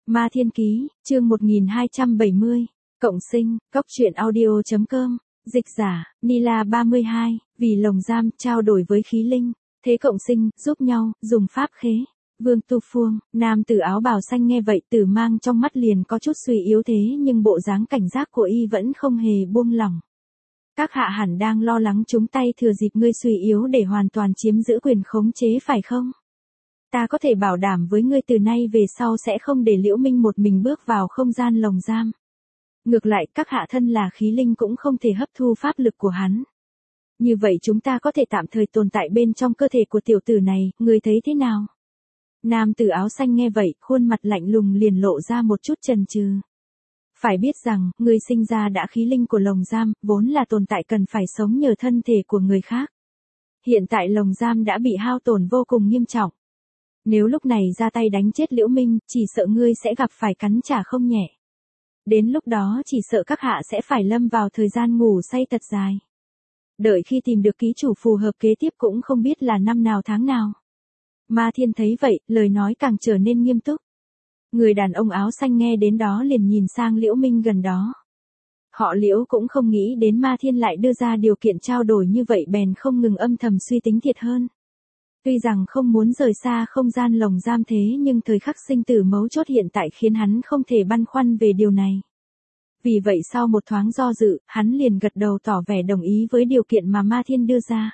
Ma Thiên Ký, chương 1270, Cộng sinh, Cốc truyện audio.com, dịch giả, Nila 32, vì lồng giam, trao đổi với khí linh, thế cộng sinh, giúp nhau, dùng pháp khế. Vương Tu Phương, nam tử áo bào xanh nghe vậy Tử Mang trong mắt liền có chút suy yếu thế nhưng bộ dáng cảnh giác của y vẫn không hề buông lỏng. Các hạ hẳn đang lo lắng chúng tay thừa dịp ngươi suy yếu để hoàn toàn chiếm giữ quyền khống chế phải không? Ta có thể bảo đảm với ngươi từ nay về sau sẽ không để Liễu Minh một mình bước vào không gian lồng giam. Ngược lại, các hạ thân là khí linh cũng không thể hấp thu pháp lực của hắn. Như vậy chúng ta có thể tạm thời tồn tại bên trong cơ thể của tiểu tử này, ngươi thấy thế nào? Nam tử áo xanh nghe vậy, khuôn mặt lạnh lùng liền lộ ra một chút chần chừ. Phải biết rằng, ngươi sinh ra đã khí linh của lồng giam, vốn là tồn tại cần phải sống nhờ thân thể của người khác. Hiện tại lồng giam đã bị hao tổn vô cùng nghiêm trọng. Nếu lúc này ra tay đánh chết Liễu Minh, chỉ sợ ngươi sẽ gặp phải cắn trả không nhẹ. Đến lúc đó chỉ sợ các hạ sẽ phải lâm vào thời gian ngủ say thật dài. Đợi khi tìm được ký chủ phù hợp kế tiếp cũng không biết là năm nào tháng nào. Ma Thiên thấy vậy, lời nói càng trở nên nghiêm túc. Người đàn ông áo xanh nghe đến đó liền nhìn sang Liễu Minh gần đó. Họ Liễu cũng không nghĩ đến Ma Thiên lại đưa ra điều kiện trao đổi như vậy bèn không ngừng âm thầm suy tính thiệt hơn. Tuy rằng không muốn rời xa không gian lồng giam thế nhưng thời khắc sinh tử mấu chốt hiện tại khiến hắn không thể băn khoăn về điều này. Vì vậy sau một thoáng do dự, hắn liền gật đầu tỏ vẻ đồng ý với điều kiện mà Ma Thiên đưa ra.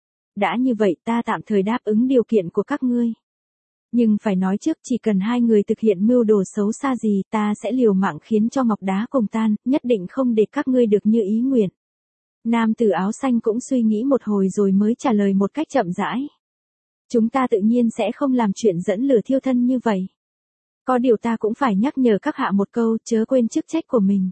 Đã như vậy ta tạm thời đáp ứng điều kiện của các ngươi. Nhưng phải nói trước chỉ cần hai người thực hiện mưu đồ xấu xa gì ta sẽ liều mạng khiến cho ngọc đá cùng tan, nhất định không để các ngươi được như ý nguyện. Nam tử áo xanh cũng suy nghĩ một hồi rồi mới trả lời một cách chậm rãi. Chúng ta tự nhiên sẽ không làm chuyện dẫn lửa thiêu thân như vậy. Có điều ta cũng phải nhắc nhở các hạ một câu, chớ quên chức trách của mình.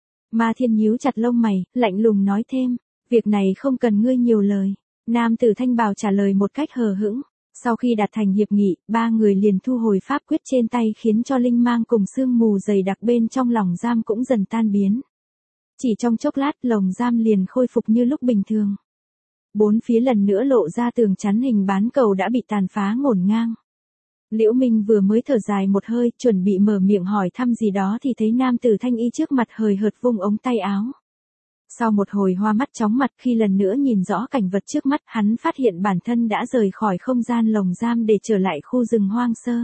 Ma Thiên nhíu chặt lông mày, lạnh lùng nói thêm, việc này không cần ngươi nhiều lời. Nam tử thanh bào trả lời một cách hờ hững. Sau khi đạt thành hiệp nghị, ba người liền thu hồi pháp quyết trên tay khiến cho linh mang cùng sương mù dày đặc bên trong lồng giam cũng dần tan biến. Chỉ trong chốc lát lồng giam liền khôi phục như lúc bình thường. Bốn phía lần nữa lộ ra tường chắn hình bán cầu đã bị tàn phá ngổn ngang. Liễu Minh vừa mới thở dài một hơi, chuẩn bị mở miệng hỏi thăm gì đó thì thấy nam tử thanh y trước mặt hời hợt vung ống tay áo. Sau một hồi hoa mắt chóng mặt khi lần nữa nhìn rõ cảnh vật trước mắt, hắn phát hiện bản thân đã rời khỏi không gian lồng giam để trở lại khu rừng hoang sơ.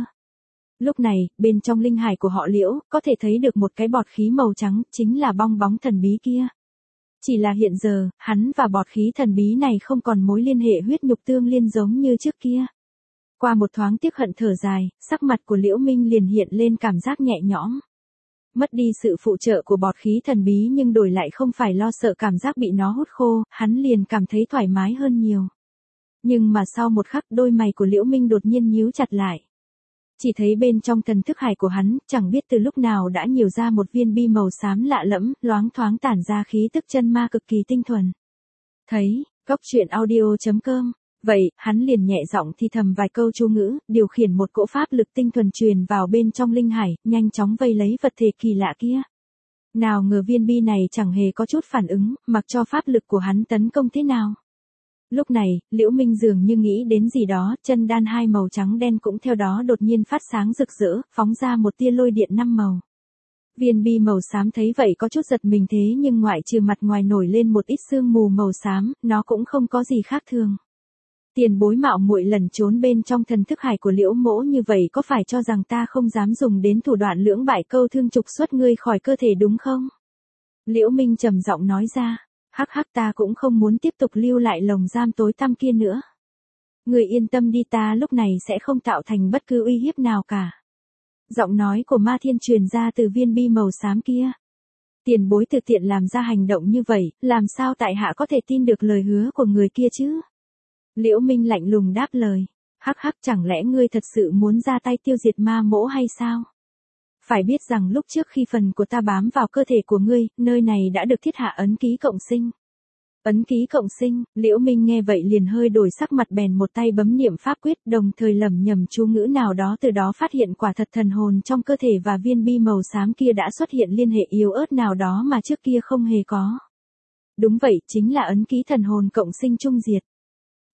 Lúc này, bên trong linh hải của họ Liễu, có thể thấy được một cái bọt khí màu trắng, chính là bong bóng thần bí kia. Chỉ là hiện giờ, hắn và bọt khí thần bí này không còn mối liên hệ huyết nhục tương liên giống như trước kia. Qua một thoáng tiếc hận thở dài, sắc mặt của Liễu Minh liền hiện lên cảm giác nhẹ nhõm. Mất đi sự phụ trợ của bọt khí thần bí nhưng đổi lại không phải lo sợ cảm giác bị nó hút khô, hắn liền cảm thấy thoải mái hơn nhiều. Nhưng mà sau một khắc đôi mày của Liễu Minh đột nhiên nhíu chặt lại. Chỉ thấy bên trong thần thức hải của hắn, chẳng biết từ lúc nào đã nhiều ra một viên bi màu xám lạ lẫm, loáng thoáng tản ra khí tức chân ma cực kỳ tinh thuần. Thấy, Cốc truyện audio.com. Vậy, hắn liền nhẹ giọng thì thầm vài câu chú ngữ, điều khiển một cỗ pháp lực tinh thuần truyền vào bên trong linh hải, nhanh chóng vây lấy vật thể kỳ lạ kia. Nào ngờ viên bi này chẳng hề có chút phản ứng, mặc cho pháp lực của hắn tấn công thế nào. Lúc này, Liễu Minh dường như nghĩ đến gì đó, chân đan hai màu trắng đen cũng theo đó đột nhiên phát sáng rực rỡ, phóng ra một tia lôi điện 5 màu. Viên bi màu xám thấy vậy có chút giật mình thế nhưng ngoại trừ mặt ngoài nổi lên một ít sương mù màu xám, nó cũng không có gì khác thường. Tiền bối mạo muội lẩn trốn bên trong thần thức hải của Liễu mỗ như vậy có phải cho rằng ta không dám dùng đến thủ đoạn lưỡng bại câu thương trục xuất ngươi khỏi cơ thể đúng không? Liễu Minh trầm giọng nói ra, hắc hắc ta cũng không muốn tiếp tục lưu lại lồng giam tối tăm kia nữa. Ngươi yên tâm đi ta lúc này sẽ không tạo thành bất cứ uy hiếp nào cả. Giọng nói của Ma Thiên truyền ra từ viên bi màu xám kia. Tiền bối thực tiện làm ra hành động như vậy, làm sao tại hạ có thể tin được lời hứa của người kia chứ? Liễu Minh lạnh lùng đáp lời, hắc hắc chẳng lẽ ngươi thật sự muốn ra tay tiêu diệt ma mỗ hay sao? Phải biết rằng lúc trước khi phần của ta bám vào cơ thể của ngươi, nơi này đã được thiết hạ ấn ký cộng sinh. Ấn ký cộng sinh, Liễu Minh nghe vậy liền hơi đổi sắc mặt bèn một tay bấm niệm pháp quyết đồng thời lẩm nhẩm chú ngữ nào đó từ đó phát hiện quả thật thần hồn trong cơ thể và viên bi màu xám kia đã xuất hiện liên hệ yếu ớt nào đó mà trước kia không hề có. Đúng vậy, chính là ấn ký thần hồn cộng sinh trung diệt.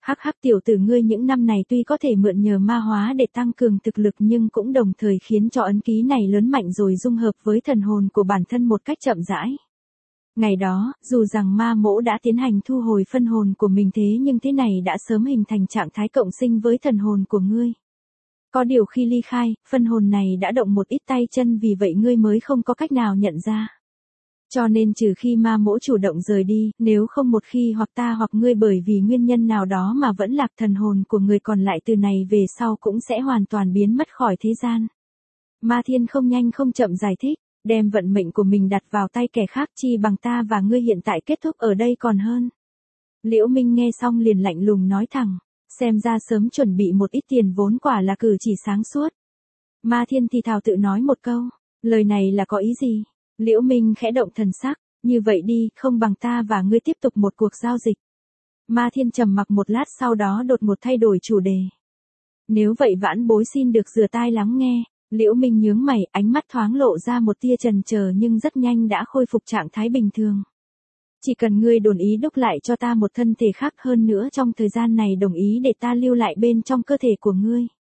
Hắc hắc, tiểu tử ngươi những năm này tuy có thể mượn nhờ ma hóa để tăng cường thực lực nhưng cũng đồng thời khiến cho ấn ký này lớn mạnh rồi dung hợp với thần hồn của bản thân một cách chậm rãi. Ngày đó, dù rằng ma mỗ đã tiến hành thu hồi phân hồn của mình thế nhưng thế này đã sớm hình thành trạng thái cộng sinh với thần hồn của ngươi. Có điều khi ly khai, phân hồn này đã động một ít tay chân vì vậy ngươi mới không có cách nào nhận ra. Cho nên trừ khi ma mỗ chủ động rời đi, nếu không một khi hoặc ta hoặc ngươi bởi vì nguyên nhân nào đó mà vẫn lạc thần hồn của người còn lại từ này về sau cũng sẽ hoàn toàn biến mất khỏi thế gian. Ma Thiên không nhanh không chậm giải thích, đem vận mệnh của mình đặt vào tay kẻ khác chi bằng ta và ngươi hiện tại kết thúc ở đây còn hơn. Liễu Minh nghe xong liền lạnh lùng nói thẳng, xem ra sớm chuẩn bị một ít tiền vốn quả là cử chỉ sáng suốt. Ma Thiên thì thào tự nói một câu, lời này là có ý gì? Liễu Minh khẽ động thần sắc, như vậy đi, không bằng ta và ngươi tiếp tục một cuộc giao dịch. Ma Thiên trầm mặc một lát sau đó đột ngột thay đổi chủ đề. Nếu vậy vãn bối xin được rửa tai lắng nghe. Liễu Minh nhướng mày, ánh mắt thoáng lộ ra một tia chần chờ nhưng rất nhanh đã khôi phục trạng thái bình thường. Chỉ cần ngươi đồng ý đúc lại cho ta một thân thể khác hơn nữa trong thời gian này đồng ý để ta lưu lại bên trong cơ thể của ngươi.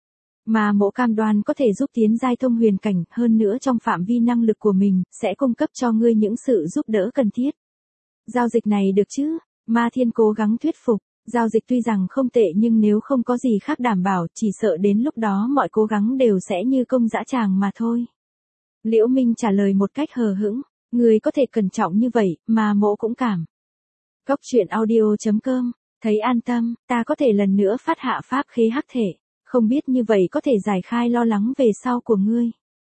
Mà mỗ cam đoan có thể giúp tiến giai thông huyền cảnh hơn nữa trong phạm vi năng lực của mình, sẽ cung cấp cho ngươi những sự giúp đỡ cần thiết. Giao dịch này được chứ? Ma Thiên cố gắng thuyết phục. Giao dịch tuy rằng không tệ nhưng nếu không có gì khác đảm bảo chỉ sợ đến lúc đó mọi cố gắng đều sẽ như công dã tràng mà thôi. Liễu Minh trả lời một cách hờ hững, người có thể cẩn trọng như vậy mà mỗ cũng cảm. Cốc truyện audio.com, thấy an tâm, ta có thể lần nữa phát hạ pháp khế hắc thể, không biết như vậy có thể giải khai lo lắng về sau của ngươi.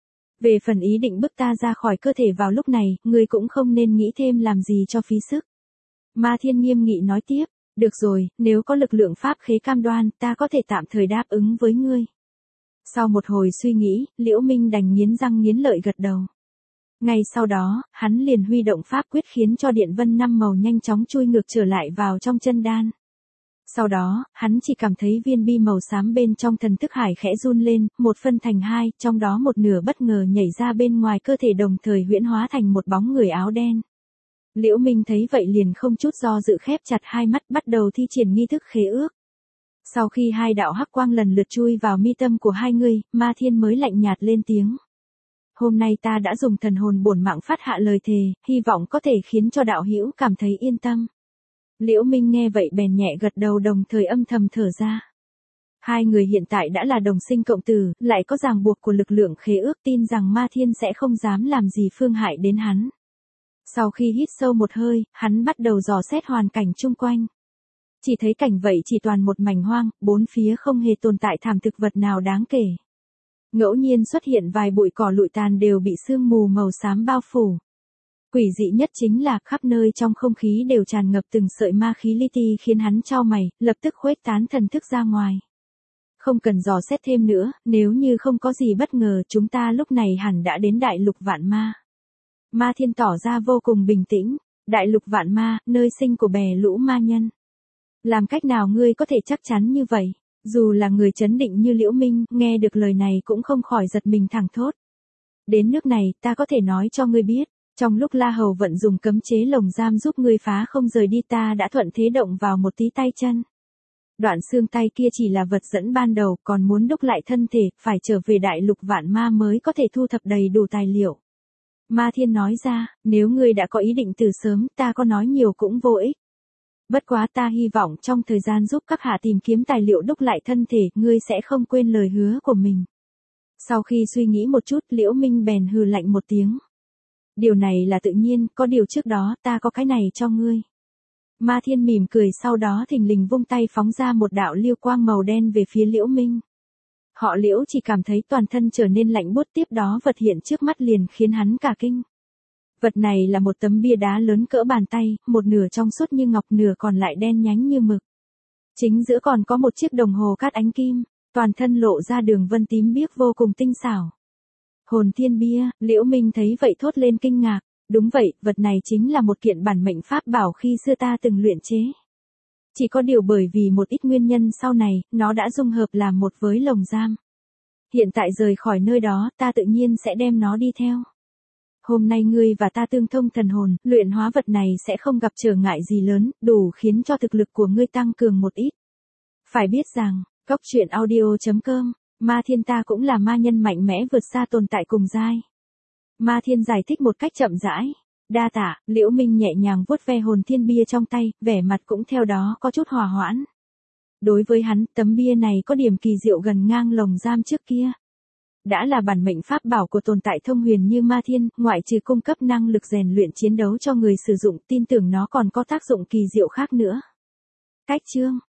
Về phần ý định bức ta ra khỏi cơ thể vào lúc này, ngươi cũng không nên nghĩ thêm làm gì cho phí sức. Ma Thiên nghiêm nghị nói tiếp. Được rồi, nếu có lực lượng pháp khế cam đoan, ta có thể tạm thời đáp ứng với ngươi. Sau một hồi suy nghĩ, Liễu Minh đành nghiến răng nghiến lợi gật đầu. Ngay sau đó, hắn liền huy động pháp quyết khiến cho điện vân 5 màu nhanh chóng chui ngược trở lại vào trong chân đan. Sau đó, hắn chỉ cảm thấy viên bi màu xám bên trong thần thức hải khẽ run lên, một phân thành hai, trong đó một nửa bất ngờ nhảy ra bên ngoài cơ thể đồng thời huyễn hóa thành một bóng người áo đen. Liễu Minh thấy vậy liền không chút do dự khép chặt hai mắt bắt đầu thi triển nghi thức khế ước. Sau khi hai đạo hắc quang lần lượt chui vào mi tâm của hai người, Ma Thiên mới lạnh nhạt lên tiếng. Hôm nay ta đã dùng thần hồn bổn mạng phát hạ lời thề, hy vọng có thể khiến cho đạo hữu cảm thấy yên tâm. Liễu Minh nghe vậy bèn nhẹ gật đầu đồng thời âm thầm thở ra. Hai người hiện tại đã là đồng sinh cộng tử, lại có ràng buộc của lực lượng khế ước tin rằng Ma Thiên sẽ không dám làm gì phương hại đến hắn. Sau khi hít sâu một hơi, hắn bắt đầu dò xét hoàn cảnh chung quanh. Chỉ thấy cảnh vậy chỉ toàn một mảnh hoang, bốn phía không hề tồn tại thảm thực vật nào đáng kể. Ngẫu nhiên xuất hiện vài bụi cỏ lụi tàn đều bị sương mù màu xám bao phủ. Quỷ dị nhất chính là khắp nơi trong không khí đều tràn ngập từng sợi ma khí li ti khiến hắn chau mày, lập tức khuếch tán thần thức ra ngoài. Không cần dò xét thêm nữa, nếu như không có gì bất ngờ chúng ta lúc này hẳn đã đến đại lục vạn ma. Ma Thiên tỏ ra vô cùng bình tĩnh, đại lục vạn ma, nơi sinh của bè lũ ma nhân. Làm cách nào ngươi có thể chắc chắn như vậy? Dù là người trấn định như Liễu Minh, nghe được lời này cũng không khỏi giật mình thẳng thốt. Đến nước này, ta có thể nói cho ngươi biết, trong lúc La Hầu vận dùng cấm chế lồng giam giúp ngươi phá không rời đi ta đã thuận thế động vào một tí tay chân. Đoạn xương tay kia chỉ là vật dẫn ban đầu, còn muốn đúc lại thân thể, phải trở về đại lục vạn ma mới có thể thu thập đầy đủ tài liệu. Ma Thiên nói ra, nếu ngươi đã có ý định từ sớm, ta có nói nhiều cũng vô ích. Bất quá ta hy vọng trong thời gian giúp các hạ tìm kiếm tài liệu đúc lại thân thể, ngươi sẽ không quên lời hứa của mình. Sau khi suy nghĩ một chút, Liễu Minh bèn hừ lạnh một tiếng. Điều này là tự nhiên, có điều trước đó, ta có cái này cho ngươi. Ma Thiên mỉm cười sau đó thình lình vung tay phóng ra một đạo lưu quang màu đen về phía Liễu Minh. Họ Liễu chỉ cảm thấy toàn thân trở nên lạnh buốt tiếp đó vật hiện trước mắt liền khiến hắn cả kinh. Vật này là một tấm bia đá lớn cỡ bàn tay, một nửa trong suốt như ngọc nửa còn lại đen nhánh như mực. Chính giữa còn có một chiếc đồng hồ cát ánh kim, toàn thân lộ ra đường vân tím biếc vô cùng tinh xảo. Hồn thiên bia, Liễu Minh thấy vậy thốt lên kinh ngạc, đúng vậy, vật này chính là một kiện bản mệnh pháp bảo khi xưa ta từng luyện chế. Chỉ có điều bởi vì một ít nguyên nhân sau này, nó đã dung hợp làm một với lồng giam. Hiện tại rời khỏi nơi đó, ta tự nhiên sẽ đem nó đi theo. Hôm nay ngươi và ta tương thông thần hồn, luyện hóa vật này sẽ không gặp trở ngại gì lớn, đủ khiến cho thực lực của ngươi tăng cường một ít. Phải biết rằng, Cốc truyện audio.com, Ma Thiên ta cũng là ma nhân mạnh mẽ vượt xa tồn tại cùng giai. Ma Thiên giải thích một cách chậm rãi. Đa tạ, Liễu Minh nhẹ nhàng vuốt ve hồn thiên bia trong tay, vẻ mặt cũng theo đó có chút hòa hoãn. Đối với hắn, tấm bia này có điểm kỳ diệu gần ngang lồng giam trước kia. Đã là bản mệnh pháp bảo của tồn tại thông huyền như Ma Thiên, ngoại trừ cung cấp năng lực rèn luyện chiến đấu cho người sử dụng, tin tưởng nó còn có tác dụng kỳ diệu khác nữa. Cách chương